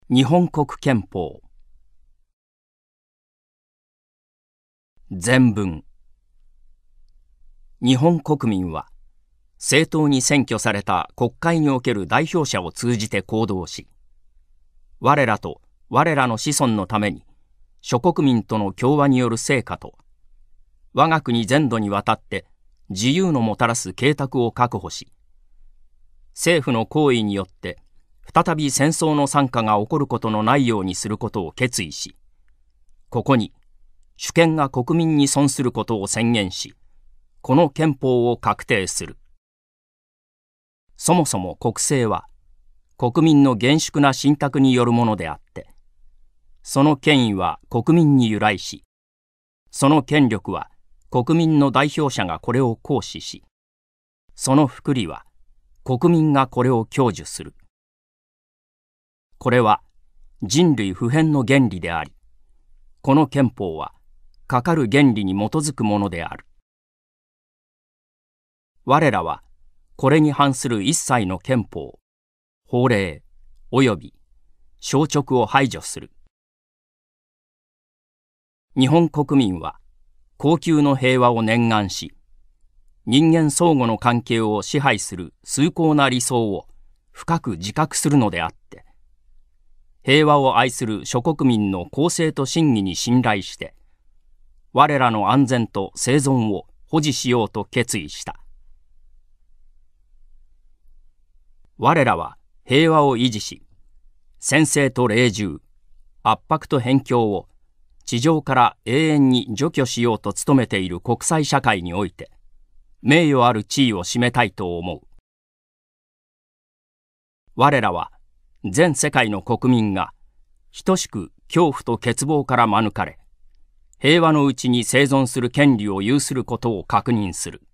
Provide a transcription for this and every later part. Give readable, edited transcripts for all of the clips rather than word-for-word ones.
日本国憲法前文。日本国民は正当に選挙された国会における代表者を通じて行動し、我らと我らの子孫のために諸国民との協和による成果と、我が国全土にわたって自由のもたらす計画を確保し、政府の行為によって再び戦争の惨禍が起こることのないようにすることを決意し、ここに主権が国民に存することを宣言し、この憲法を確定する。そもそも国政は国民の厳粛な信託によるものであって、その権威は国民に由来し、その権力は国民の代表者がこれを行使し、その福利は国民がこれを享受する。これは人類普遍の原理であり、この憲法はかかる原理に基づくものである。我らはこれに反する一切の憲法、法令及び消直を排除する。日本国民は恒久の平和を念願し、人間相互の関係を支配する崇高な理想を深く自覚するのであって、平和を愛する諸国民の公正と信義に信頼して、我らの安全と生存を保持しようと決意した。我らは平和を維持し、専制と隷従、圧迫と辺境を地上から永遠に除去しようと努めている国際社会において、名誉ある地位を占めたいと思う。我らは全世界の国民が等しく恐怖と欠乏から免れ、平和のうちに生存する権利を有することを確認する。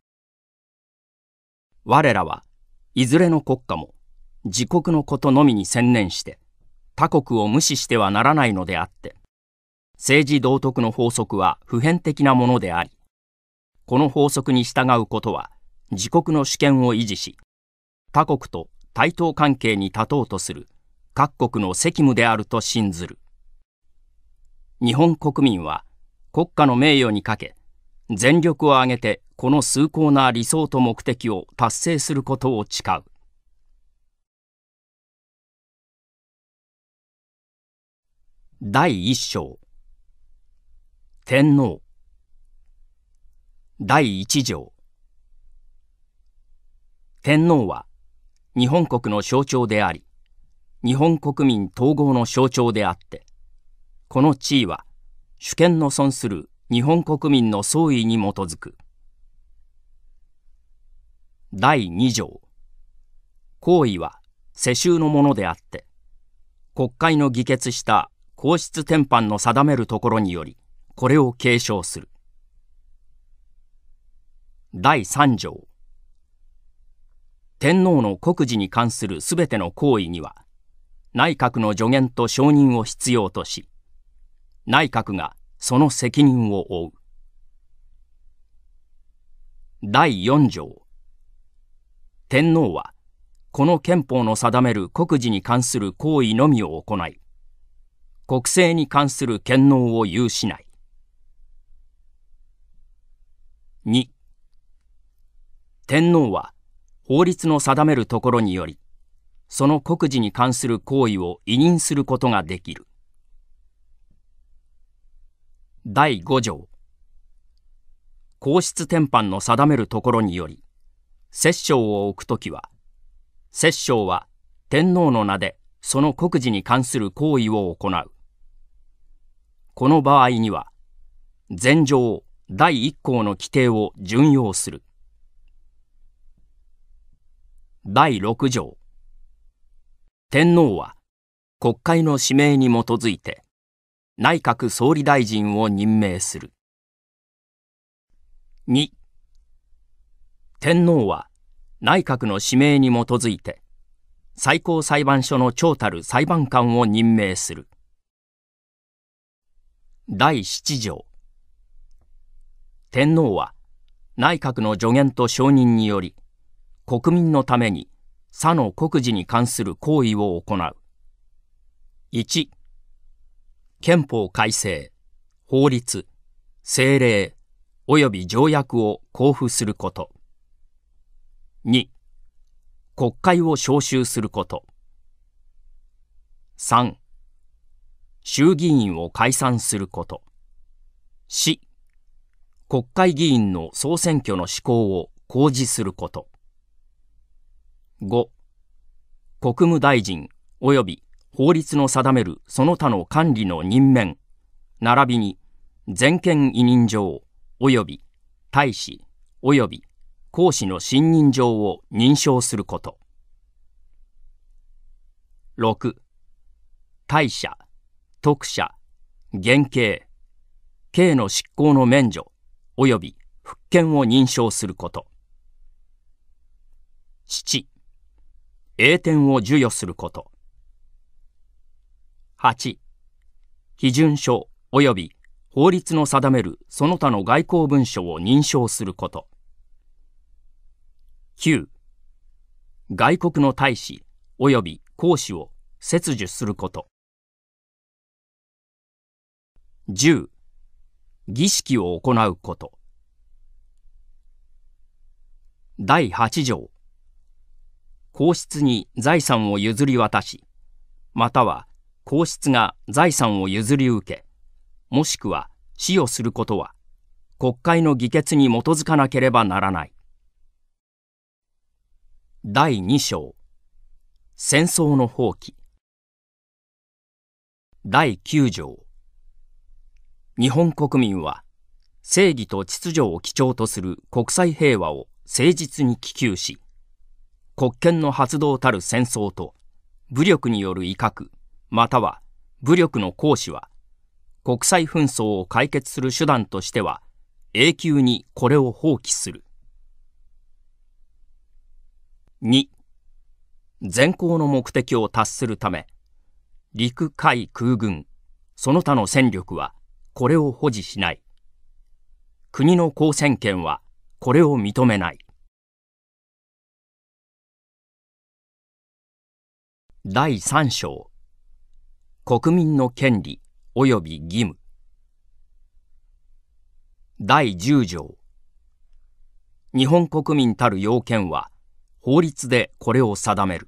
我らはいずれの国家も自国のことのみに専念して他国を無視してはならないのであって、政治道徳の法則は普遍的なものであり、この法則に従うことは自国の主権を維持し、他国と対等関係に立とうとする各国の責務であると信ずる。日本国民は国家の名誉にかけ、全力を挙げてこの崇高な理想と目的を達成することを誓う。第一章。天皇。第一条。天皇は日本国の象徴であり、日本国民統合の象徴であって、この地位は主権の存する日本国民の総意に基づく。第二条。行為は世襲のものであって、国会の議決した皇室典範の定めるところにより、これを継承する。第三条。天皇の国事に関するすべての行為には、内閣の助言と承認を必要とし、内閣がその責任を負う。第四条。天皇はこの憲法の定める国事に関する行為のみを行い、国政に関する権能を有しない。2. 天皇は法律の定めるところにより、その国事に関する行為を委任することができる。第五条。皇室典範の定めるところにより、摂政を置くときは、摂政は天皇の名でその国事に関する行為を行う。この場合には、前条第一項の規定を準用する。第六条。天皇は国会の指名に基づいて内閣総理大臣を任命する。2. 天皇は内閣の指名に基づいて最高裁判所の長たる裁判官を任命する。第七条。天皇は内閣の助言と承認により、国民のために他の国事に関する行為を行う。 1、憲法改正、法律、政令及び条約を公布すること。2、国会を召集すること。3、衆議院を解散すること。4、国会議員の総選挙の施行を公示すること。5、国務大臣及び法律の定めるその他の管理の任免、並びに全権委任状及び大使及び公使の信任状を認証すること。6、大赦、特赦、減刑、刑の執行の免除及び復権を認証すること。7、栄典を授与すること。8、批准書及び法律の定めるその他の外交文書を認証すること。9、外国の大使及び公使を切除すること。10、儀式を行うこと。第8条、皇室に財産を譲り渡し、または皇室が財産を譲り受け、もしくは使用することは、国会の議決に基づかなければならない。第2章、戦争の放棄。第9条、日本国民は正義と秩序を基調とする国際平和を誠実に希求し、国権の発動たる戦争と武力による威嚇または武力の行使は国際紛争を解決する手段としては永久にこれを放棄する。2、全項の目的を達するため陸海空軍その他の戦力はこれを保持しない。国の公選権はこれを認めない。第3章、国民の権利及び義務。第10条、日本国民たる要件は法律でこれを定める。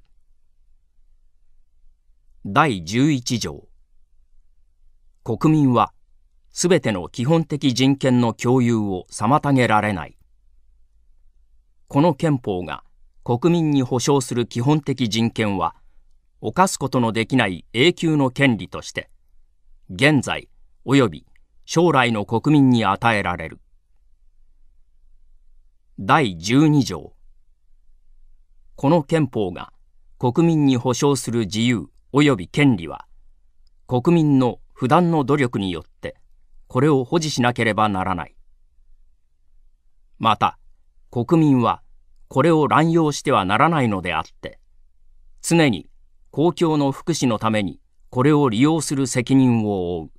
第11条、国民はすべての基本的人権の共有を妨げられない。この憲法が国民に保障する基本的人権は侵すことのできない永久の権利として現在及び将来の国民に与えられる。第12条、この憲法が国民に保障する自由及び権利は国民の不断の努力によってこれを保持しなければならない。また国民はこれを乱用してはならないのであって常に公共の福祉のためにこれを利用する責任を負う。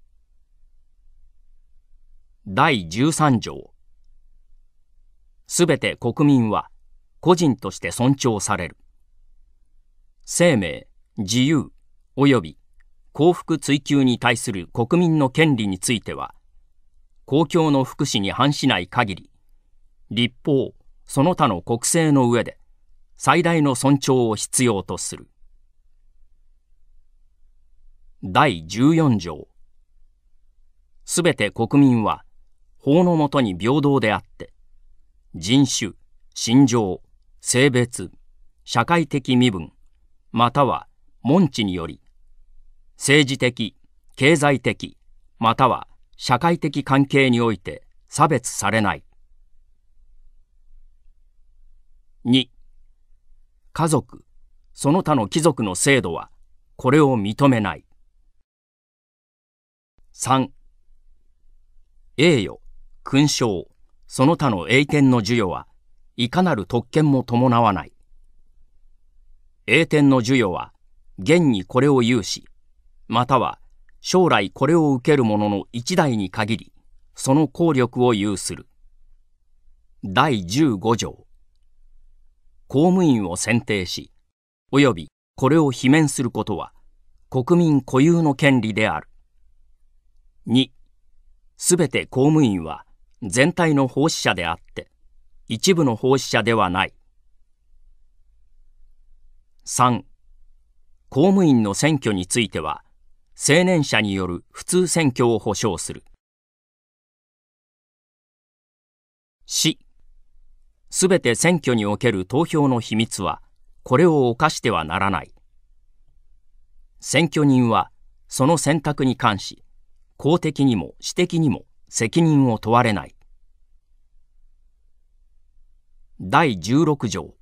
第13条、すべて国民は個人として尊重される。生命、自由及び幸福追求に対する国民の権利については公共の福祉に反しない限り立法その他の国政の上で最大の尊重を必要とする。第14条、すべて国民は法の下に平等であって人種、信条、性別、社会的身分または門地により政治的、経済的または社会的関係において差別されない。2、家族、その他の貴族の制度はこれを認めない。3、栄誉、勲章、その他の栄典の授与はいかなる特権も伴わない。栄典の授与は現にこれを有しまたは将来これを受ける者の一代に限りその効力を有する。第15条、公務員を選定しおよびこれを罷免することは国民固有の権利である。2、すべて公務員は全体の奉仕者であって、一部の奉仕者ではない。3、公務員の選挙については、青年者による普通選挙を保障する。4、すべて選挙における投票の秘密は、これを侵してはならない。選挙人は、その選択に関し、公的にも私的にも責任を問われない。第16条。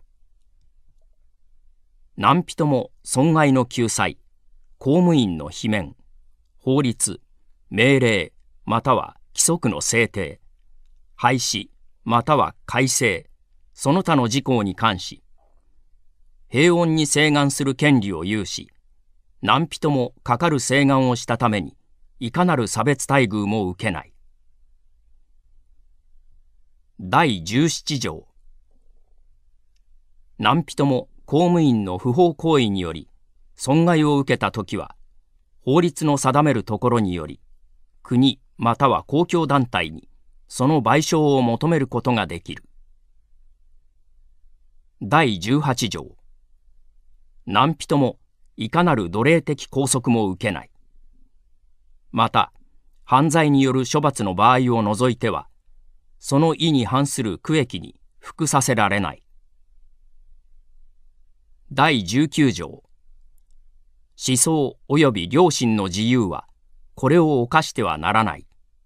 何人も損害の救済、公務員の罷免、法律、命令または規則の制定、廃止または改正、その他の事項に関し、平穏に請願する権利を有し、何人もかかる請願をしたために、いかなる差別待遇も受けない。第17条。何人も公務員の不法行為により損害を受けたときは、法律の定めるところにより、国または公共団体にその賠償を求めることができる。第18条。何人もいかなる奴隷的拘束も受けない。また、犯罪による処罰の場合を除いては、その意に反する区役に服させられない。第19条。思想及び良心の自由は、これを侵してはならない。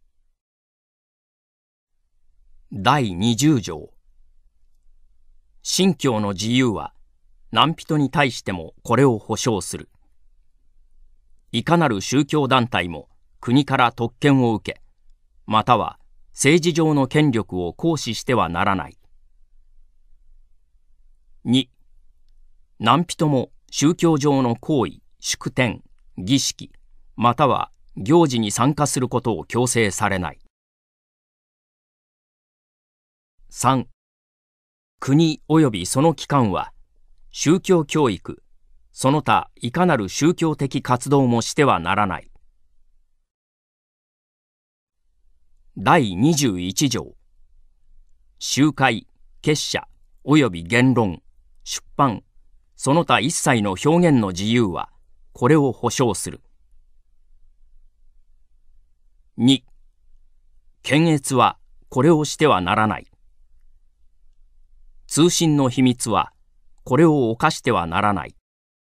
第20条。信教の自由は、何人に対してもこれを保障する。いかなる宗教団体も国から特権を受け、または政治上の権力を行使してはならない。2、何人も宗教上の行為、祝典、儀式、または行事に参加することを強制されない。3、国及びその機関は、宗教教育、その他いかなる宗教的活動もしてはならない。第21条。集会、結社及び言論、出版、その他一切の表現の自由は、これを保障する。2、検閲はこれをしてはならない。通信の秘密は、これを侵してはならない。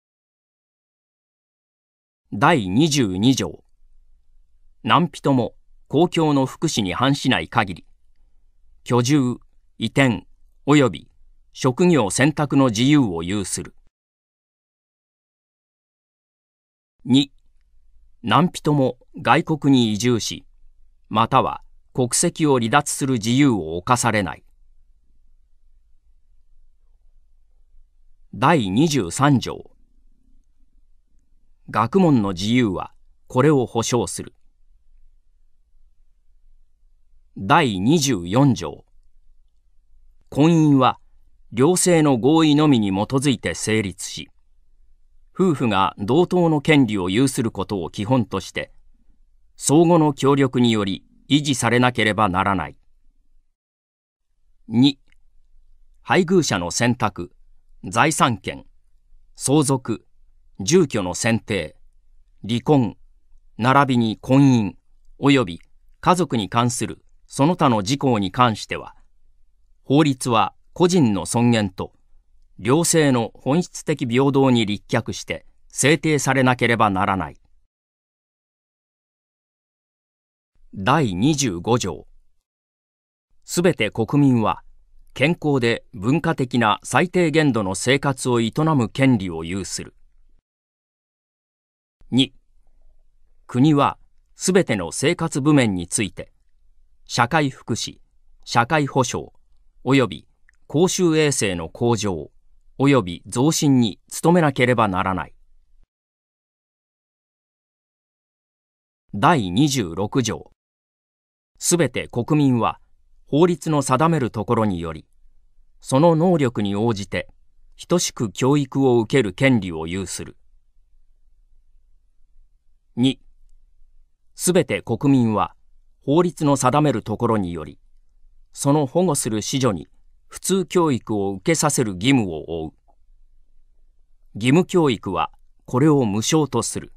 第22条。何人も公共の福祉に反しない限り、居住、移転及び職業選択の自由を有する。2、何人も外国に移住し、または国籍を離脱する自由を侵されない。第23条。学問の自由はこれを保障する。第24条。婚姻は両性の合意のみに基づいて成立し、夫婦が同等の権利を有することを基本として、相互の協力により維持されなければならない。2、配偶者の選択、財産権、相続、住居の選定、離婚、並びに婚姻及び家族に関するその他の事項に関しては、法律は個人の尊厳と両性の本質的平等に立脚して制定されなければならない。第25条。すべて国民は健康で文化的な最低限度の生活を営む権利を有する。2、国はすべての生活部面について、社会福祉、社会保障、及び公衆衛生の向上、及び増進に努めなければならない。第26条。すべて国民は法律の定めるところにより、その能力に応じて等しく教育を受ける権利を有する。 2、すべて国民は法律の定めるところにより、その保護する子女に普通教育を受けさせる義務を負う。義務教育はこれを無償とする。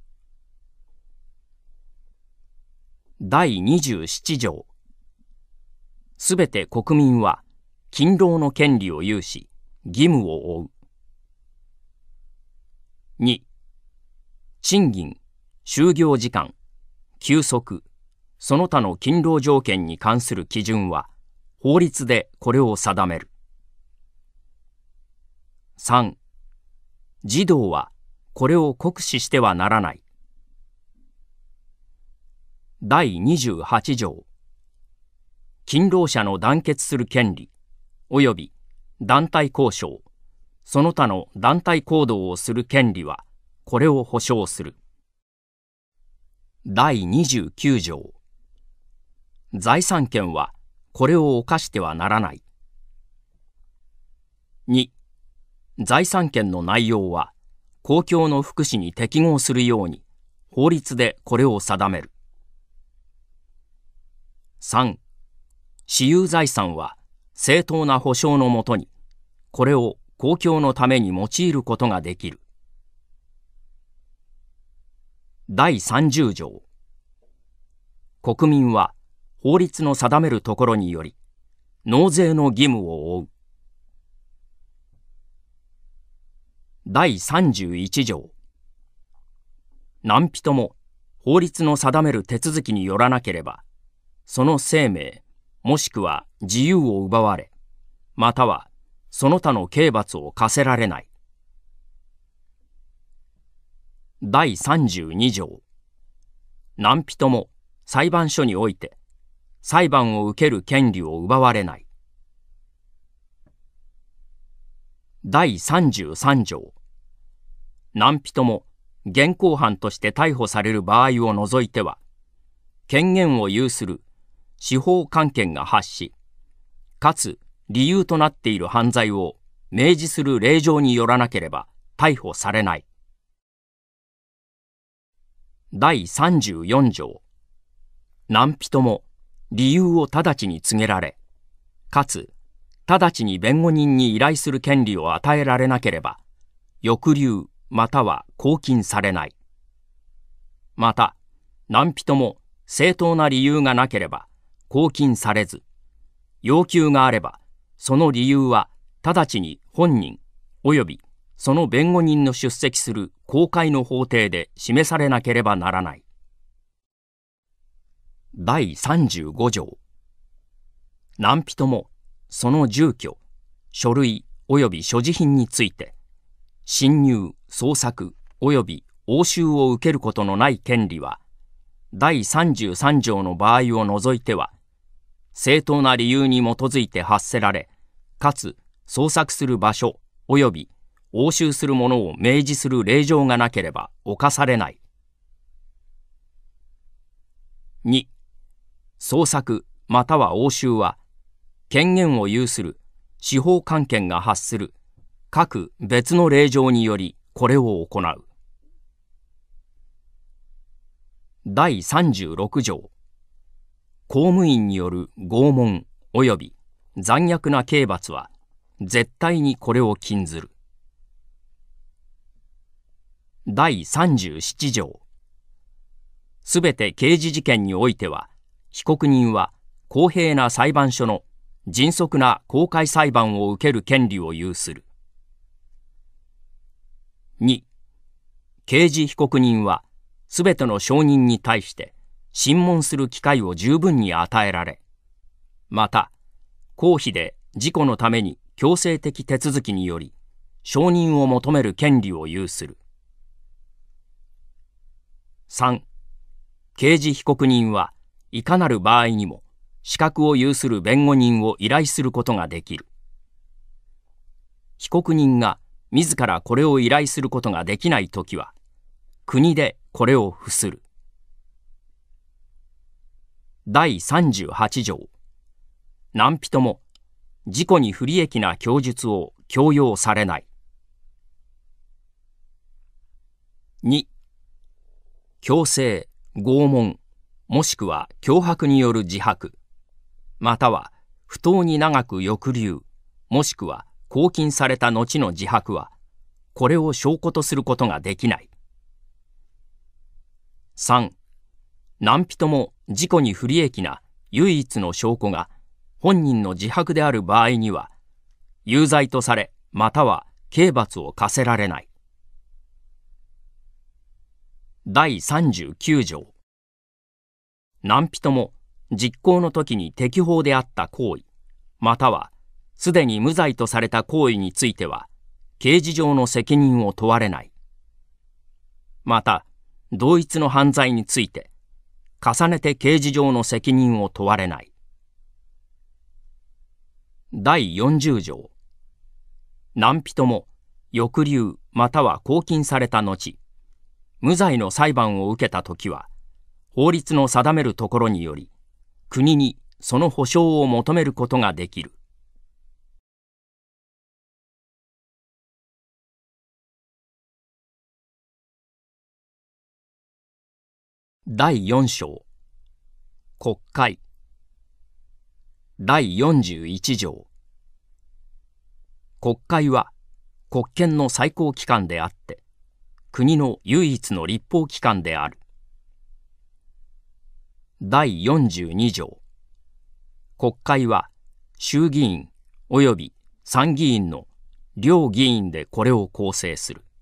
第27条。すべて国民は勤労の権利を有し、義務を負う。2、賃金、就業時間、休息、その他の勤労条件に関する基準は、法律でこれを定める。3、児童はこれを酷使してはならない。第28条。勤労者の団結する権利及び団体交渉、その他の団体行動をする権利はこれを保障する。第29条。財産権はこれを侵してはならない。2、財産権の内容は公共の福祉に適合するように法律でこれを定める。3、私有財産は正当な保障のもとにこれを公共のために用いることができる。第30条。国民は法律の定めるところにより納税の義務を負う。第31条。何人も法律の定める手続きによらなければ、その生命もしくは自由を奪われ、またはその他の刑罰を課せられない。第32条。何人も裁判所において裁判を受ける権利を奪われない。第33条。何人も現行犯として逮捕される場合を除いては、権限を有する司法官権が発し、かつ理由となっている犯罪を明示する令状によらなければ逮捕されない。第34条。何人も理由を直ちに告げられ、かつ直ちに弁護人に依頼する権利を与えられなければ、抑留または拘禁されない。また、何人も正当な理由がなければ拘禁されず、要求があればその理由は直ちに本人及びその弁護人の出席する公開の法廷で示されなければならない。第35条。何人もその住居、書類及び所持品について侵入、捜索及び押収を受けることのない権利は、第33条の場合を除いては、正当な理由に基づいて発せられ、かつ捜索する場所及び押収するものを明示する令状がなければ侵されない。2、捜索または押収は、権限を有する司法官権が発する各別の令状によりこれを行う。第36条。公務員による拷問及び残虐な刑罰は絶対にこれを禁ずる。第37条。すべて刑事事件においては、被告人は公平な裁判所の迅速な公開裁判を受ける権利を有する。2、刑事被告人はすべての証人に対して審問する機会を十分に与えられ、また公費で事故のために強制的手続きにより承認を求める権利を有する。3、刑事被告人はいかなる場合にも資格を有する弁護人を依頼することができる。被告人が自らこれを依頼することができないときは、国でこれを付する。第38条。何人も事故に不利益な供述を強要されない。2、 強制、拷問、もしくは脅迫による自白、または不当に長く抑留、もしくは拘禁された後の自白は、これを証拠とすることができない。3. 何人も事故に不利益な唯一の証拠が本人の自白である場合には、有罪とされ、または刑罰を課せられない。第39条。何人も実行の時に適法であった行為、またはすでに無罪とされた行為については、刑事上の責任を問われない。また、同一の犯罪について、重ねて刑事上の責任を問われない。第40条。何人も抑留または拘禁された後、無罪の裁判を受けたときは、法律の定めるところにより、国にその保障を求めることができる。第4章。国会。第41条。国会は国権の最高機関であって、国の唯一の立法機関である。第42条。国会は衆議院及び参議院の両議員でこれを構成する。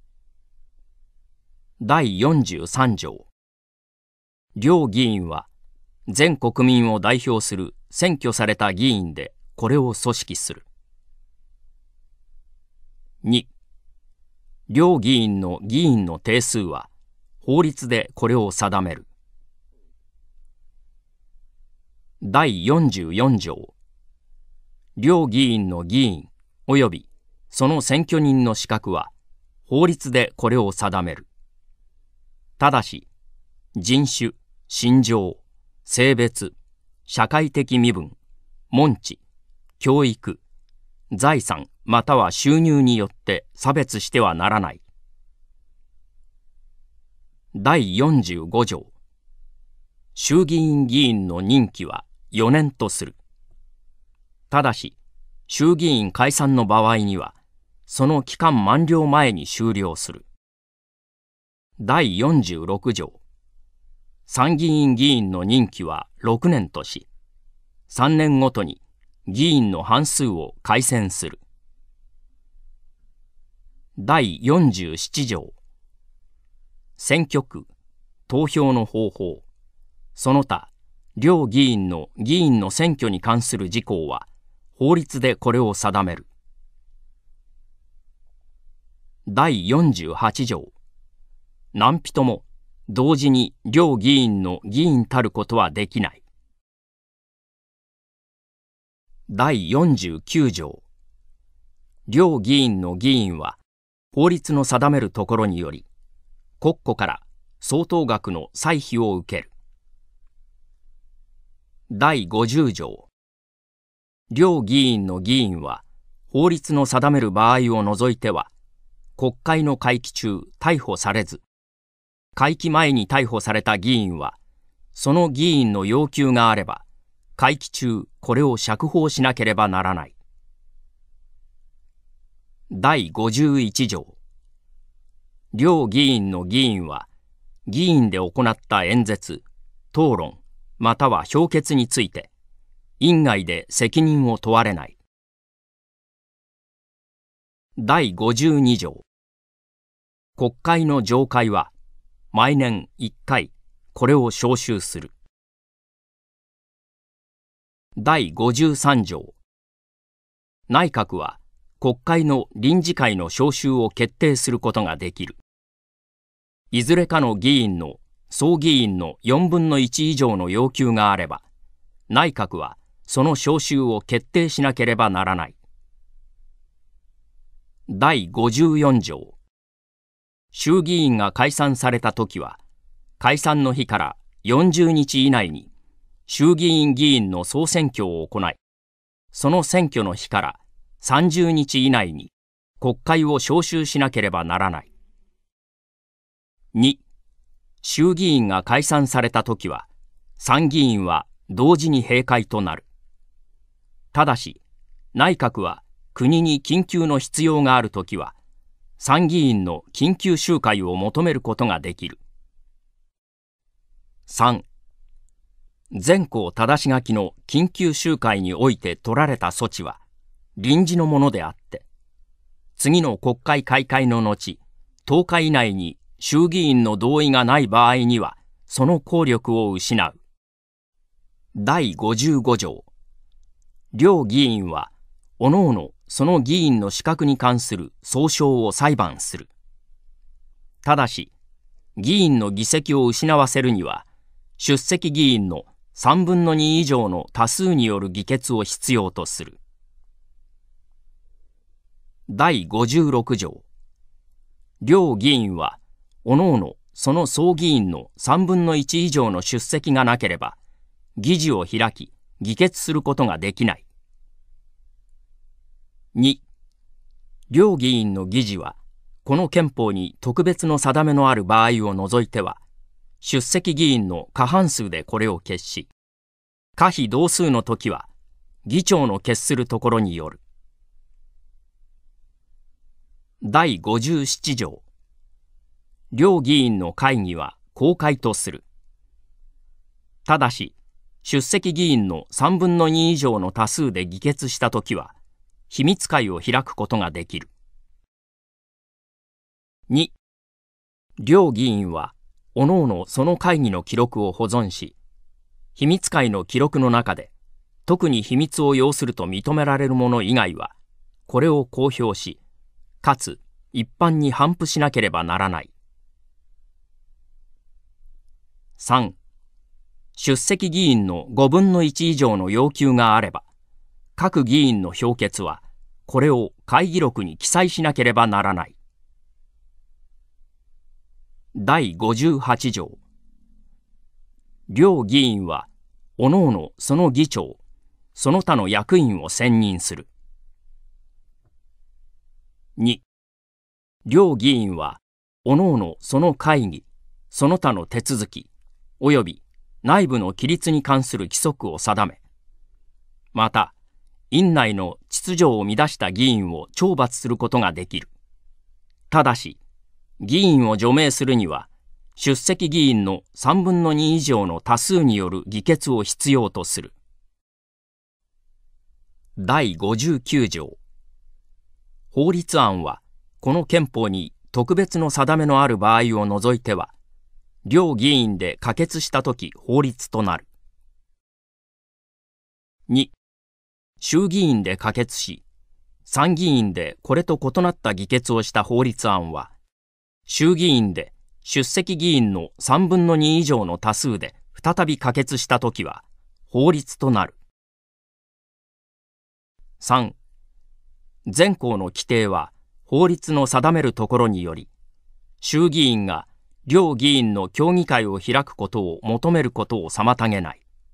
第43条。両議員は全国民を代表する選挙された議員でこれを組織する。2. 両議員の議員の定数は法律でこれを定める。第44条。両議員の議員及びその選挙人の資格は法律でこれを定める。ただし、人種、信条、性別、社会的身分、門地、教育、財産または収入によって差別してはならない。第45条。衆議院議員の任期は4年とする。ただし、衆議院解散の場合には、その期間満了前に終了する。第46条。参議院議員の任期は6年とし、3年ごとに議員の半数を改選する。第47条。選挙区、投票の方法、その他、両議員の議員の選挙に関する事項は、法律でこれを定める。第48条。何人も同時に両議員の議員たることはできない。第49条。両議員の議員は、法律の定めるところにより、国庫から相当額の歳費を受ける。第50条。両議員の議員は、法律の定める場合を除いては、国会の会期中逮捕されず、会期前に逮捕された議員は、その議員の要求があれば、会期中これを釈放しなければならない。第51条。両議員の議員は、議員で行った演説、討論、または評決について、院外で責任を問われない。第52条。国会の常会は、毎年1回、これを召集する。第53条。内閣は、国会の臨時会の召集を決定することができる。いずれかの議員の総議員の4分の1以上の要求があれば、内閣はその召集を決定しなければならない。第54条。衆議院が解散されたときは、解散の日から40日以内に衆議院議員の総選挙を行い、その選挙の日から30日以内に国会を召集しなければならない。2. 衆議院が解散されたときは、参議院は同時に閉会となる。ただし、内閣は国に緊急の必要があるときは、参議院の緊急集会を求めることができる。3. 全項ただし書きの緊急集会において取られた措置は臨時のものであって、次の国会開会の後、10日以内に衆議院の同意がない場合には、その効力を失う。第55条。両議員は、おのおのその議員の資格に関する訴訟を裁判する。ただし、議員の議席を失わせるには、出席議員の3分の2以上の多数による議決を必要とする。第56条。両議員は、おのおのその総議員の3分の1以上の出席がなければ、議事を開き、議決することができない。2. 両議員の議事は、この憲法に特別の定めのある場合を除いては、出席議員の過半数でこれを決し、可否同数の時は、議長の決するところによる。第57条。両議員の会議は公開とする。ただし、出席議員の3分の2以上の多数で議決したときは、秘密会を開くことができる。2. 両議員は、おのおのその会議の記録を保存し、秘密会の記録の中で、特に秘密を要すると認められるもの以外は、これを公表し、かつ一般に頒布しなければならない。3. 出席議員の5分の1以上の要求があれば、各議員の評決は、これを会議録に記載しなければならない。第58条。両議員は、おのおのその議長、その他の役員を選任する。2. 両議員は、おのおのその会議、その他の手続き、及び内部の規律に関する規則を定め、また、院内の秩序を乱した議員を懲罰することができる。ただし、議員を除名するには、出席議員の3分の2以上の多数による議決を必要とする。第59条。法律案は、この憲法に特別の定めのある場合を除いては、両議員で可決したとき法律となる。2. 衆議院で可決し、参議院でこれと異なった議決をした法律案は、衆議院で出席議員の3分の2以上の多数で再び可決したときは、法律となる。3. 前項の規定は、法律の定めるところにより、衆議院が両議員の協議会を開くことを求めることを妨げない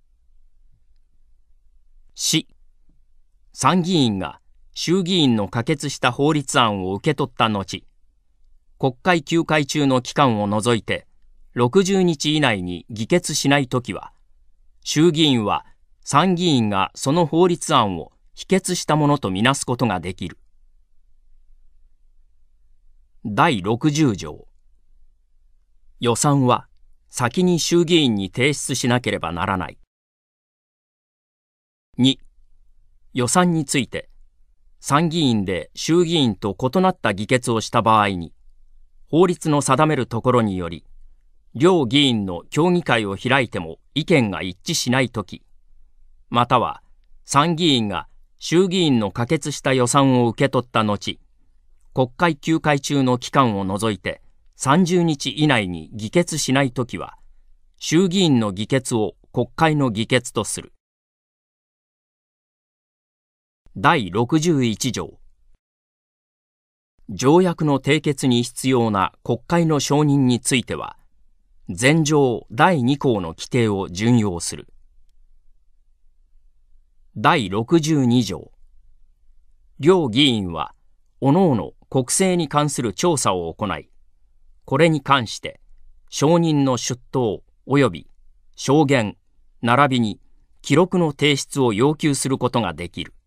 。4. 参議院が衆議院の可決した法律案を受け取った後、国会休会中の期間を除いて60日以内に議決しないときは、衆議院は参議院がその法律案を否決したものとみなすことができる。第60条。予算は先に衆議院に提出しなければならない。2. 予算について、参議院で衆議院と異なった議決をした場合に、法律の定めるところにより、両議員の協議会を開いても意見が一致しないとき、または参議院が衆議院の可決した予算を受け取った後、国会休会中の期間を除いて30日以内に議決しないときは、衆議院の議決を国会の議決とする。第61条。条約の締結に必要な国会の承認については、前条第2項の規定を準用する。第62条。両議員は、おのおの国政に関する調査を行い、これに関して、 証人の出頭及び証言並びに記録の提出を要求することができる。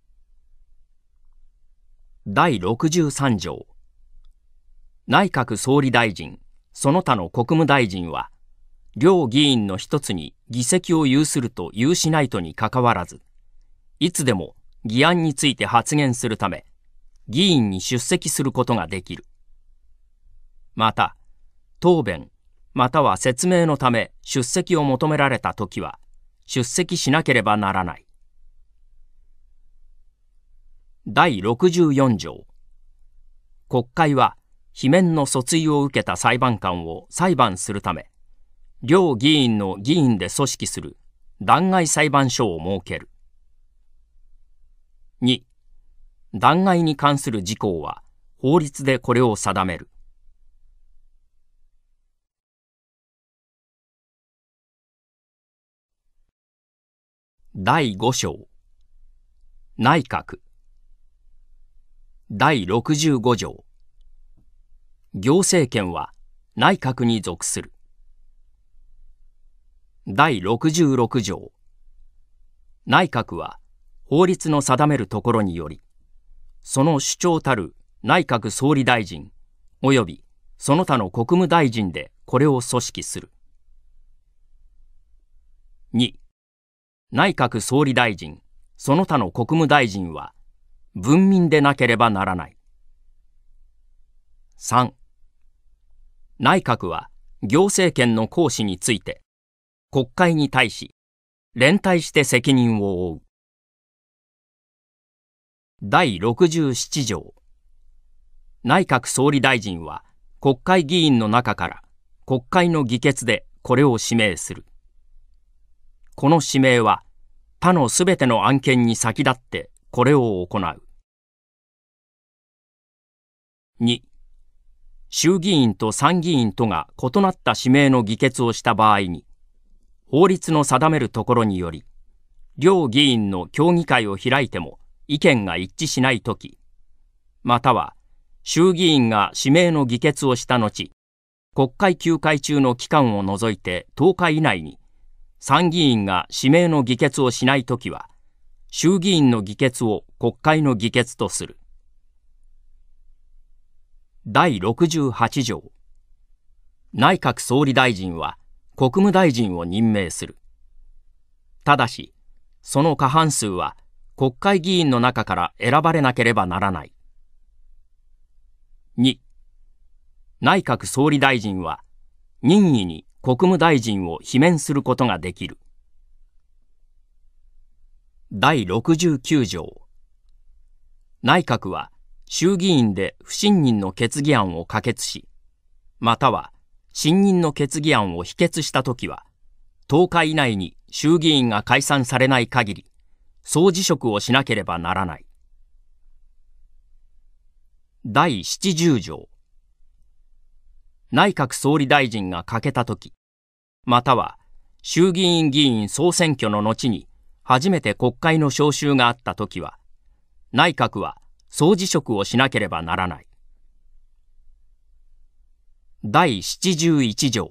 第63条、内閣総理大臣その他の国務大臣は両議員の一つに議席を有すると有しないとにかかわらず、いつでも議案について発言するため議員に出席することができる。また答弁または説明のため出席を求められたときは出席しなければならない。第64条、国会は罷免の訴追を受けた裁判官を裁判するため両議員の議員で組織する弾劾裁判所を設ける。2. 弾劾に関する事項は法律でこれを定める。第5章、内閣。第65条、行政権は内閣に属する。第66条、内閣は法律の定めるところにより、その首長たる内閣総理大臣及びその他の国務大臣でこれを組織する。2. 内閣総理大臣その他の国務大臣は文民でなければならない。3. 内閣は行政権の行使について国会に対し連帯して責任を負う。第67条、内閣総理大臣は国会議員の中から国会の議決でこれを指名する。この指名は他のすべての案件に先立ってこれを行う。2. 衆議院と参議院とが異なった指名の議決をした場合に、法律の定めるところにより、両議員の協議会を開いても意見が一致しないとき、または衆議院が指名の議決をした後、国会休会中の期間を除いて10日以内に参議院が指名の議決をしないときは、衆議院の議決を国会の議決とする。第68条、内閣総理大臣は国務大臣を任命する。ただし、その過半数は国会議員の中から選ばれなければならない。2. 内閣総理大臣は任意に国務大臣を罷免することができる。第69条、内閣は衆議院で不信任の決議案を可決し、または信任の決議案を否決したときは、10日以内に衆議院が解散されない限り、総辞職をしなければならない。第70条、内閣総理大臣が欠けたとき、または衆議院議員総選挙の後に初めて国会の召集があったときは、内閣は総辞職をしなければならない。第71条、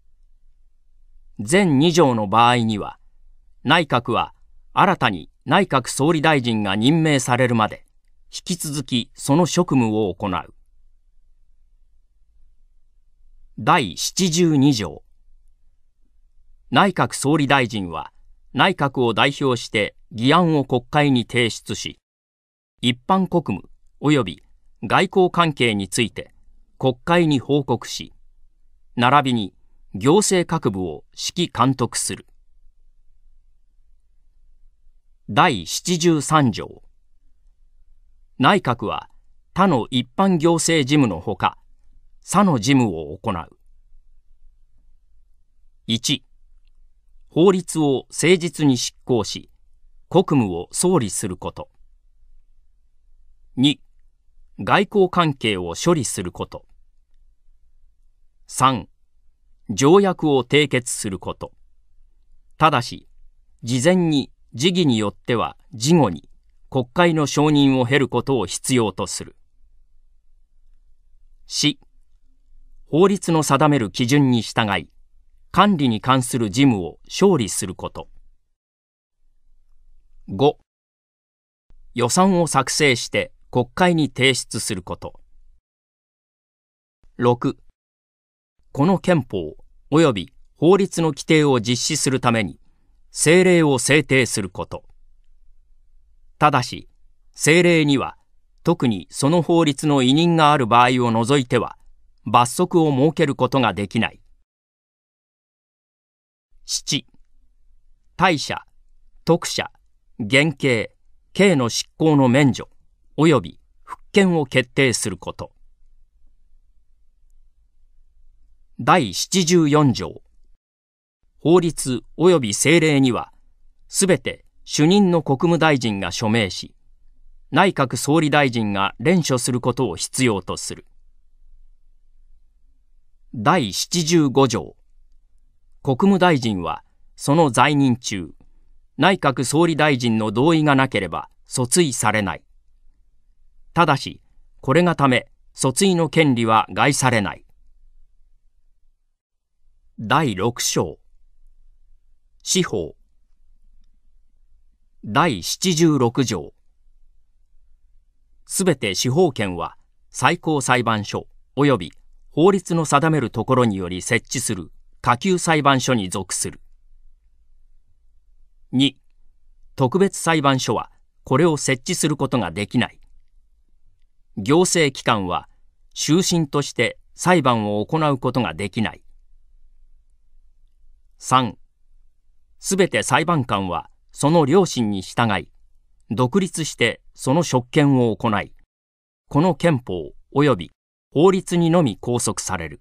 前2条の場合には、内閣は新たに内閣総理大臣が任命されるまで引き続きその職務を行う。第72条、内閣総理大臣は内閣を代表して議案を国会に提出し、一般国務及び外交関係について国会に報告し、並びに行政各部を指揮監督する。第73条、内閣は他の一般行政事務のほか、他の事務を行う。1. 法律を誠実に執行し、国務を総理すること。2. 外交関係を処理すること。3. 条約を締結すること。ただし、事前に時宜によっては事後に国会の承認を経ることを必要とする。4. 法律の定める基準に従い、管理に関する事務を勝利すること。5、予算を作成して国会に提出すること。6、この憲法及び法律の規定を実施するために政令を制定すること。ただし、政令には特にその法律の違認がある場合を除いては罰則を設けることができない。7、大赦、特赦、減刑、刑の執行の免除及び復権を決定すること。第74条。法律及び政令には、すべて主任の国務大臣が署名し、内閣総理大臣がlen書することを必要とする。第75条。国務大臣は、その在任中、内閣総理大臣の同意がなければ訴追されない。ただし、これがため、訴追の権利は害されない。第6章。司法。第76条。すべて司法権は最高裁判所及び法律の定めるところにより設置する下級裁判所に属する。2、特別裁判所はこれを設置することができない。行政機関は終身として裁判を行うことができない。3、すべて裁判官はその良心に従い、独立してその職権を行い、この憲法及び法律にのみ拘束される。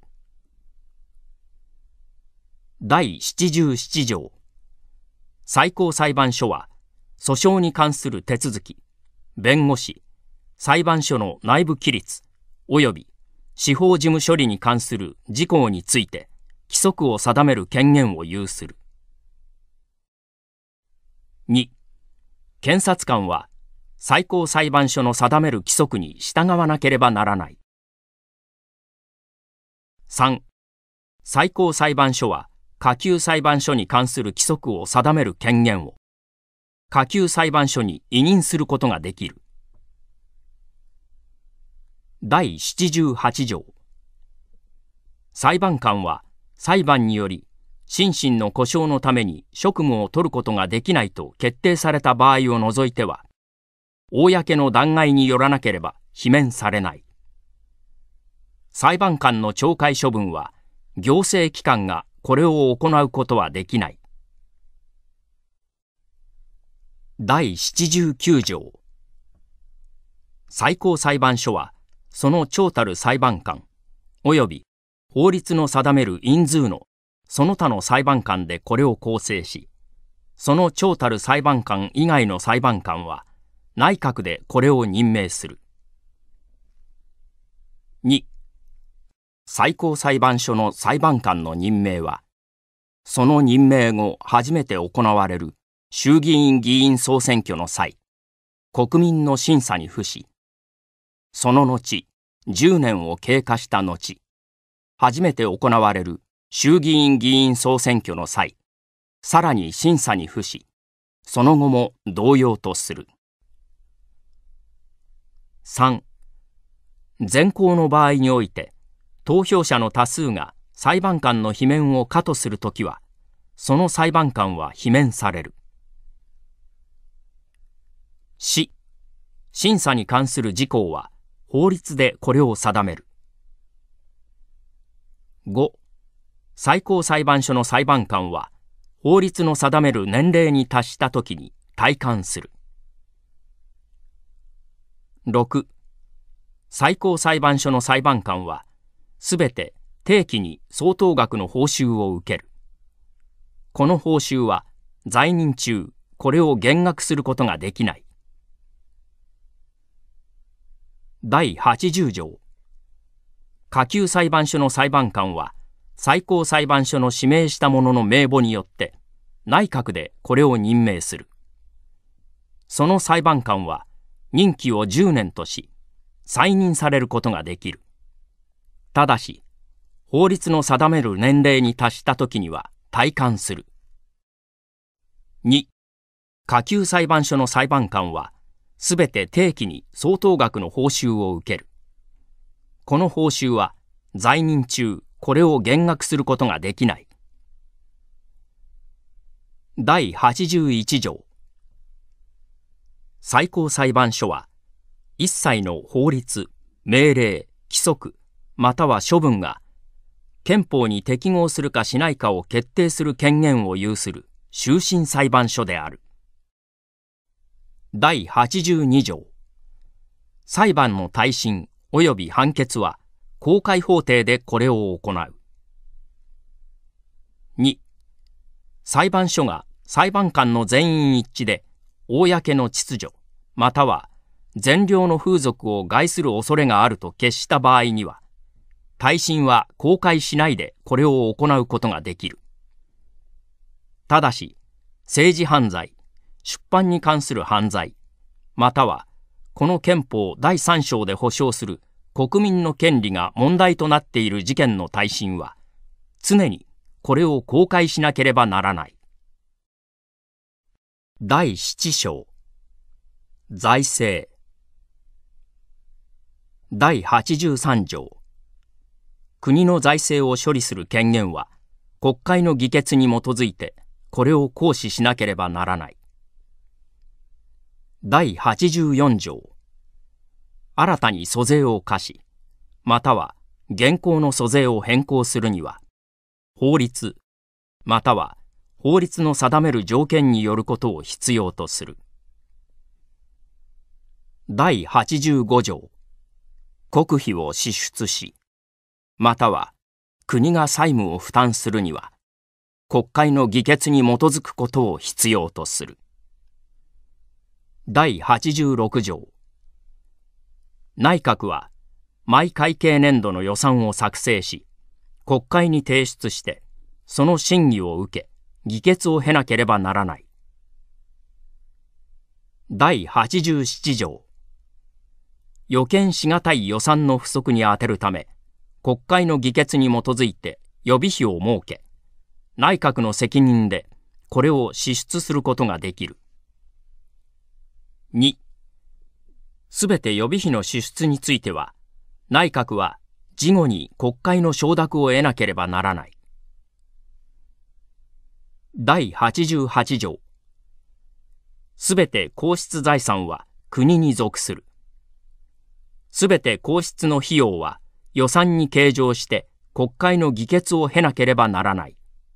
第77条。最高裁判所は、訴訟に関する手続き、弁護士、裁判所の内部規律、及び司法事務処理に関する事項について、規則を定める権限を有する。2、検察官は最高裁判所の定める規則に従わなければならない。3、最高裁判所は下級裁判所に関する規則を定める権限を下級裁判所に委任することができる。第78条。裁判官は裁判により心身の故障のために職務を取ることができないと決定された場合を除いては、公の弾劾によらなければ罷免されない。裁判官の懲戒処分は行政機関がこれを行うことはできない。第79条。最高裁判所はその長たる裁判官及び法律の定める院数のその他の裁判官でこれを構成し、その長たる裁判官以外の裁判官は内閣でこれを任命する。2、最高裁判所の裁判官の任命は、その任命後初めて行われる衆議院議員総選挙の際、国民の審査に付し、その後10年を経過した後、初めて行われる衆議院議員総選挙の際、さらに審査に付し、その後も同様とする。3、前項の場合において、投票者の多数が裁判官の罷免を可とするときは、その裁判官は罷免される。4、審査に関する事項は法律でこれを定める。5、最高裁判所の裁判官は法律の定める年齢に達したときに退官する。6、最高裁判所の裁判官はすべて定期に相当額の報酬を受ける。この報酬は在任中これを減額することができない。第80条。下級裁判所の裁判官は最高裁判所の指名した者の名簿によって内閣でこれを任命する。その裁判官は任期を10年とし再任されることができる。ただし法律の定める年齢に達したときには退官する。2、下級裁判所の裁判官は、すべて定期に相当額の報酬を受ける。この報酬は、在任中、これを減額することができない。第81条。最高裁判所は、一切の法律、命令、規則、または処分が、憲法に適合するかしないかを決定する権限を有する終審裁判所である。第82条。裁判の耐審及び判決は公開法廷でこれを行う。2、裁判所が裁判官の全員一致で公の秩序または善良の風俗を害する恐れがあると決した場合には、耐審は公開しないでこれを行うことができる。ただし、政治犯罪、出版に関する犯罪、またはこの憲法第3章で保障する国民の権利が問題となっている事件の耐審は、常にこれを公開しなければならない。第7章。財政。第83条。国の財政を処理する権限は、国会の議決に基づいて、これを行使しなければならない。第84条。新たに租税を課し、または現行の租税を変更するには、法律、または法律の定める条件によることを必要とする。第85条。国費を支出し、または国が債務を負担するには、国会の議決に基づくことを必要とする。第86条。内閣は毎会計年度の予算を作成し、国会に提出して、その審議を受け、議決を経なければならない。第87条。予見しがたい予算の不足に充てるため、国会の議決に基づいて予備費を設け、内閣の責任でこれを支出することができる。2、すべて予備費の支出については、内閣は事後に国会の承諾を得なければならない。第88条。すべて皇室財産は国に属する。すべて皇室の費用は予算に計上して国会の議決を経なければならない。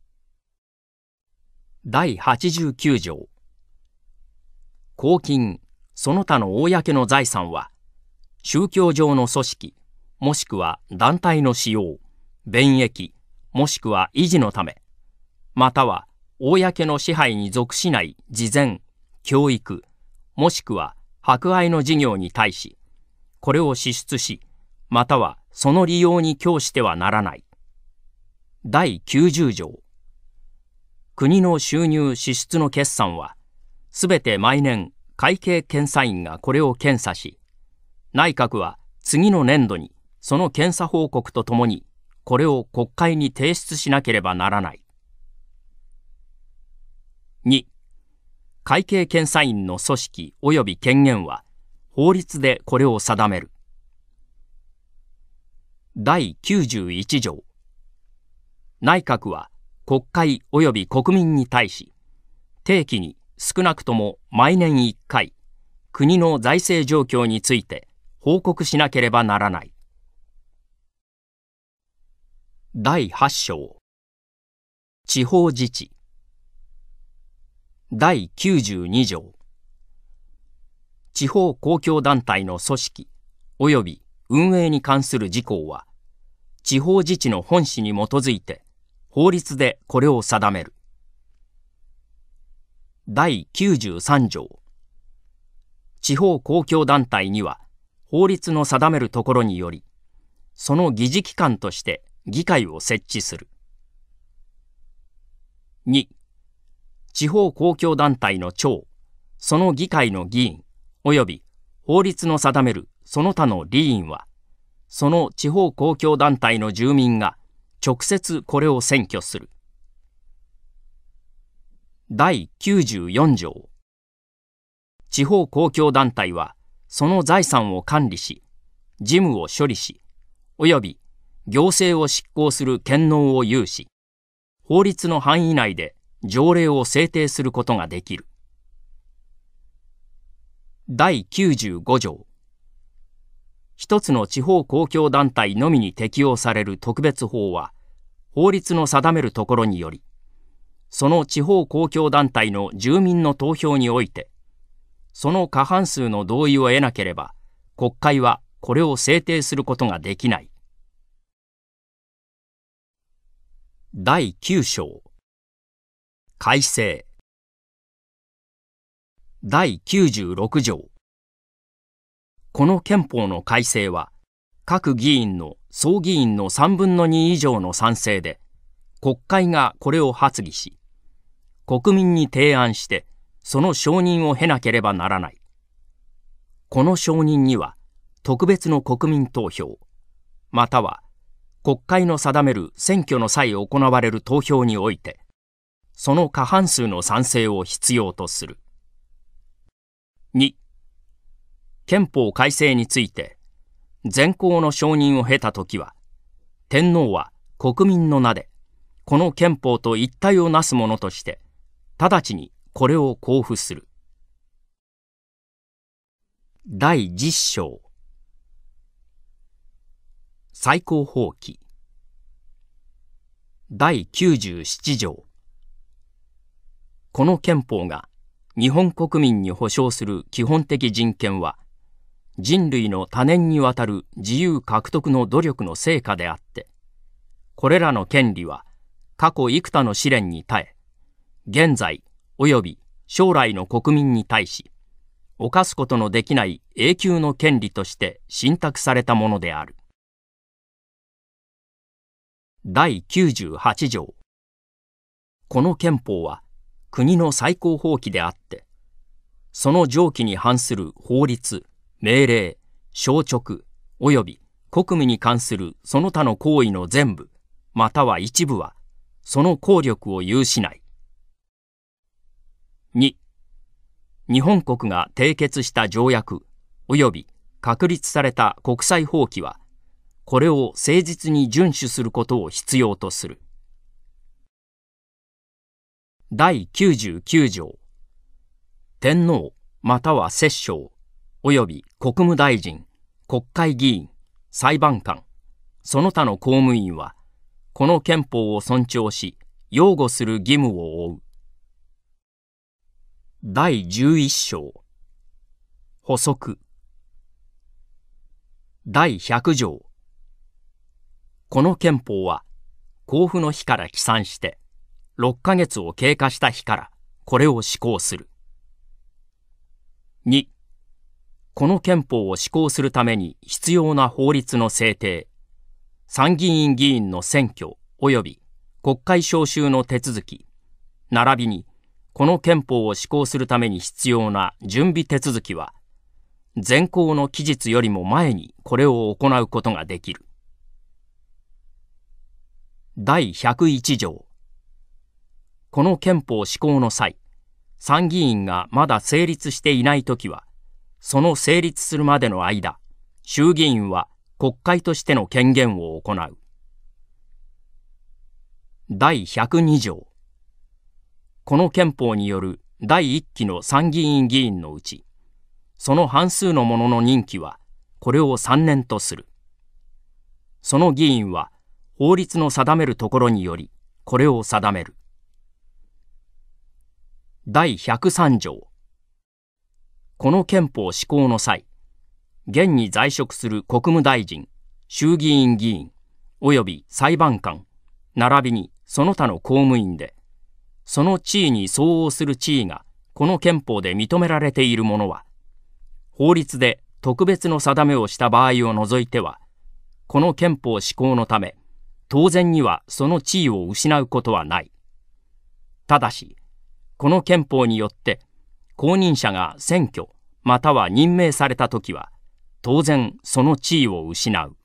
第89条。公金、その他の公の財産は、宗教上の組織、もしくは団体の使用、便益、もしくは維持のため、または公の支配に属しない慈善、教育、もしくは博愛の事業に対し、これを支出し、またはその利用に供してはならない。第90条。国の収入支出の決算は、すべて毎年会計検査院がこれを検査し、内閣は次の年度にその検査報告とともに、これを国会に提出しなければならない。2、会計検査院の組織及び権限は、法律でこれを定める。第91条。内閣は国会及び国民に対し、定期に少なくとも毎年1回、国の財政状況について報告しなければならない。第8章。地方自治。第92条。地方公共団体の組織及び運営に関する事項は、地方自治の本旨に基づいて法律でこれを定める。第93条。地方公共団体には法律の定めるところにより、その議事機関として議会を設置する。2、地方公共団体の長、その議会の議員、及び法律の定めるその他の理員は、その地方公共団体の住民が直接これを占拠する。第94条。地方公共団体はその財産を管理し、事務を処理し、及び行政を執行する権能を有し、法律の範囲内で条例を制定することができる。第95条。一つの地方公共団体のみに適用される特別法は、法律の定めるところにより、その地方公共団体の住民の投票において、その過半数の同意を得なければ、国会はこれを制定することができない。第9章。改正。第96条。この憲法の改正は、各議員の総議員の3分の2以上の賛成で、国会がこれを発議し、国民に提案して、その承認を経なければならない。この承認には、特別の国民投票、または国会の定める選挙の際行われる投票において、その過半数の賛成を必要とする。2、憲法改正について、全校の承認を経たときは、天皇は国民の名で、この憲法と一体をなすものとして、直ちにこれを公布する。第10章。最高法規。第97条。この憲法が日本国民に保障する基本的人権は、人類の多年にわたる自由獲得の努力の成果であって、これらの権利は過去幾多の試練に耐え、現在及び将来の国民に対し、侵すことのできない永久の権利として信託されたものである。第98条。この憲法は国の最高法規であって、その上記に反する法律、命令、省直及び国務に関するその他の行為の全部、または一部は、その効力を有しない。2、日本国が締結した条約及び確立された国際法規は、これを誠実に遵守することを必要とする。第99条。天皇または摂政及び国務大臣、国会議員、裁判官、その他の公務員は、この憲法を尊重し、擁護する義務を負う。第11章。補足。第100条。この憲法は、公布の日から起算して、6ヶ月を経過した日から、これを施行する。2、この憲法を施行するために必要な法律の制定、参議院議員の選挙及び国会召集の手続き、並びに、この憲法を施行するために必要な準備手続きは、前項の期日よりも前にこれを行うことができる。第101条。この憲法施行の際、参議院がまだ成立していないときは、その成立するまでの間、衆議院は国会としての権限を行う。第102条。この憲法による第1期の参議院議員のうち、その半数の者の任期は、これを3年とする。その議員は、法律の定めるところにより、これを定める。第103条。この憲法施行の際、現に在職する国務大臣、衆議院議員、及び裁判官、並びにその他の公務員で、その地位に相応する地位がこの憲法で認められている者は、法律で特別の定めをした場合を除いては、この憲法施行のため、当然にはその地位を失うことはない。ただし、この憲法によって公認者が選挙または任命されたときは、当然その地位を失う。